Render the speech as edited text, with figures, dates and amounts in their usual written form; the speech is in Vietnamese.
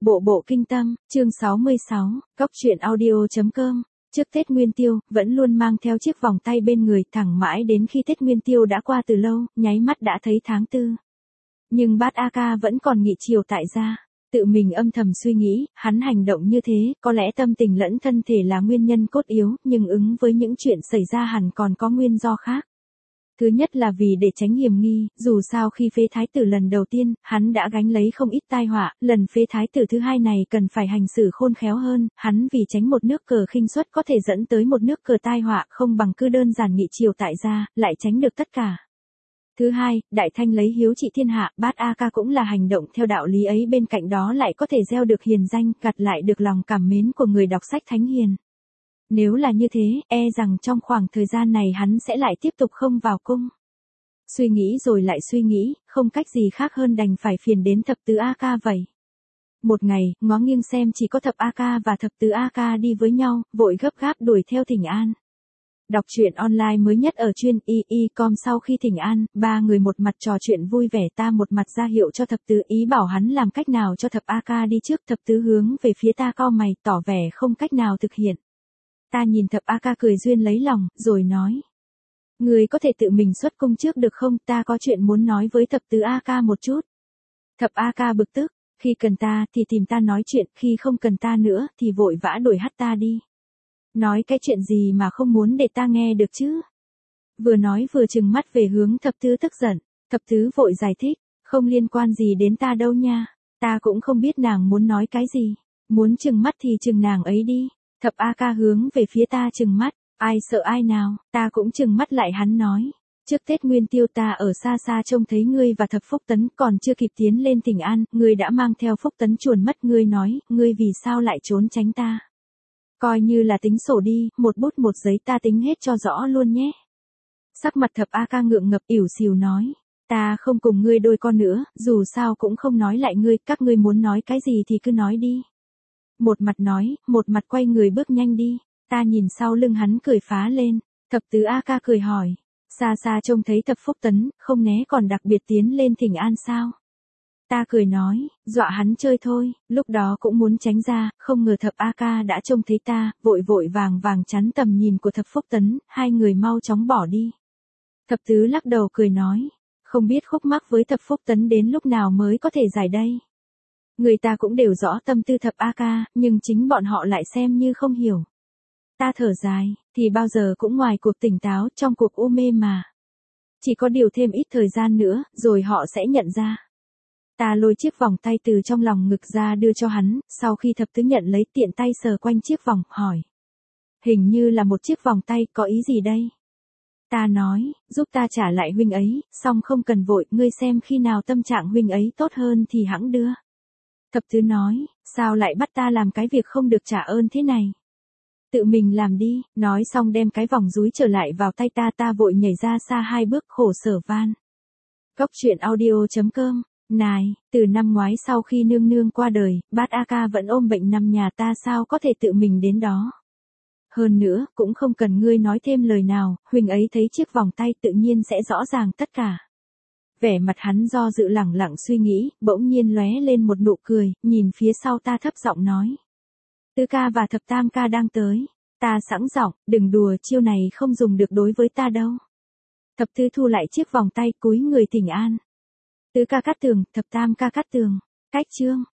Bộ bộ kinh tâm, chương 66, Cóc truyện audio.com. Trước Tết Nguyên Tiêu, vẫn luôn mang theo chiếc vòng tay bên người, thẳng mãi đến khi Tết Nguyên Tiêu đã qua từ lâu, nháy mắt đã thấy tháng 4. Nhưng bát A Ca vẫn còn nghị triều tại gia. Tự mình âm thầm suy nghĩ, hắn hành động như thế, có lẽ tâm tình lẫn thân thể là nguyên nhân cốt yếu, nhưng ứng với những chuyện xảy ra hẳn còn có nguyên do khác. Thứ nhất là vì để tránh hiểm nghi, dù sao khi phế thái tử lần đầu tiên, hắn đã gánh lấy không ít tai họa, lần phế thái tử thứ hai này cần phải hành xử khôn khéo hơn, hắn vì tránh một nước cờ khinh suất có thể dẫn tới một nước cờ tai họa, không bằng cứ đơn giản nghị triều tại gia, lại tránh được tất cả. Thứ hai, Đại Thanh lấy hiếu trị thiên hạ, bát A Ca cũng là hành động theo đạo lý ấy, bên cạnh đó lại có thể gieo được hiền danh, gặt lại được lòng cảm mến của người đọc sách thánh hiền. Nếu là như thế, e rằng trong khoảng thời gian này hắn sẽ lại tiếp tục không vào cung. Suy nghĩ rồi lại suy nghĩ, không cách gì khác hơn đành phải phiền đến thập tứ A Ca vậy. Một ngày, ngó nghiêng xem chỉ có thập A Ca và thập tứ A Ca đi với nhau, vội gấp gáp đuổi theo thỉnh an. Đọc truyện online mới nhất ở chuyên y.com. Sau khi thỉnh an, ba người một mặt trò chuyện vui vẻ, ta một mặt ra hiệu cho thập tứ, ý bảo hắn làm cách nào cho thập A Ca đi trước. Thập tứ hướng về phía ta cau mày, tỏ vẻ không cách nào thực hiện. Ta nhìn thập A Ca cười duyên lấy lòng, rồi nói. Người có thể tự mình xuất cung trước được không, ta có chuyện muốn nói với thập tứ A Ca một chút. Thập A Ca bực tức, khi cần ta thì tìm ta nói chuyện, khi không cần ta nữa thì vội vã đuổi hắt ta đi. Nói cái chuyện gì mà không muốn để ta nghe được chứ? Vừa nói vừa trừng mắt về hướng thập tứ tức giận, thập tứ vội giải thích, không liên quan gì đến ta đâu nha, ta cũng không biết nàng muốn nói cái gì, muốn trừng mắt thì trừng nàng ấy đi. Thập A Ca hướng về phía ta trừng mắt, ai sợ ai nào, ta cũng trừng mắt lại. Hắn nói, trước Tết Nguyên Tiêu ta ở xa xa trông thấy ngươi và thập Phúc Tấn, còn chưa kịp tiến lên thỉnh an, ngươi đã mang theo Phúc Tấn chuồn mất. Ngươi nói, ngươi vì sao lại trốn tránh ta? Coi như là tính sổ đi, một bút một giấy ta tính hết cho rõ luôn nhé. Sắc mặt thập A Ca ngượng ngập ỉu xìu nói, ta không cùng ngươi đôi con nữa, dù sao cũng không nói lại ngươi, các ngươi muốn nói cái gì thì cứ nói đi. Một mặt nói, một mặt quay người bước nhanh đi. Ta nhìn sau lưng hắn cười phá lên. Thập tứ A Ca cười hỏi, xa xa trông thấy thập Phúc Tấn, không né còn đặc biệt tiến lên thỉnh an sao? Ta cười nói, dọa hắn chơi thôi, lúc đó cũng muốn tránh ra, không ngờ thập A Ca đã trông thấy ta, vội vội vàng vàng chắn tầm nhìn của thập Phúc Tấn, hai người mau chóng bỏ đi. Thập tứ lắc đầu cười nói, không biết khúc mắc với thập Phúc Tấn đến lúc nào mới có thể giải đây. Người ta cũng đều rõ tâm tư thập A Ca, nhưng chính bọn họ lại xem như không hiểu. Ta thở dài, thì bao giờ cũng ngoài cuộc tỉnh táo, trong cuộc u mê mà. Chỉ có điều thêm ít thời gian nữa, rồi họ sẽ nhận ra. Ta lôi chiếc vòng tay từ trong lòng ngực ra đưa cho hắn, sau khi thập tứ nhận lấy tiện tay sờ quanh chiếc vòng, hỏi. Hình như là một chiếc vòng tay, có ý gì đây? Ta nói, giúp ta trả lại huynh ấy, xong không cần vội, ngươi xem khi nào tâm trạng huynh ấy tốt hơn thì hẵng đưa. Thập tứ nói, sao lại bắt ta làm cái việc không được trả ơn thế này? Tự mình làm đi, nói xong đem cái vòng dúi trở lại vào tay ta. Ta vội nhảy ra xa 2 bước, khổ sở van. Cóc truyện audio.com. Này, từ năm ngoái sau khi nương nương qua đời, bát A Ca vẫn ôm bệnh nằm nhà, ta sao có thể tự mình đến đó. Hơn nữa, cũng không cần ngươi nói thêm lời nào, huynh ấy thấy chiếc vòng tay tự nhiên sẽ rõ ràng tất cả. Vẻ mặt hắn do dự lẳng lặng suy nghĩ, bỗng nhiên lóe lên một nụ cười, nhìn phía sau ta thấp giọng nói. Tứ ca và thập tam ca đang tới. Ta sẵn giọng, đừng đùa, chiêu này không dùng được đối với ta đâu. Thập tứ thu lại chiếc vòng tay, cúi người thỉnh an. Tứ ca cát tường, thập tam ca cát tường. Cách chương.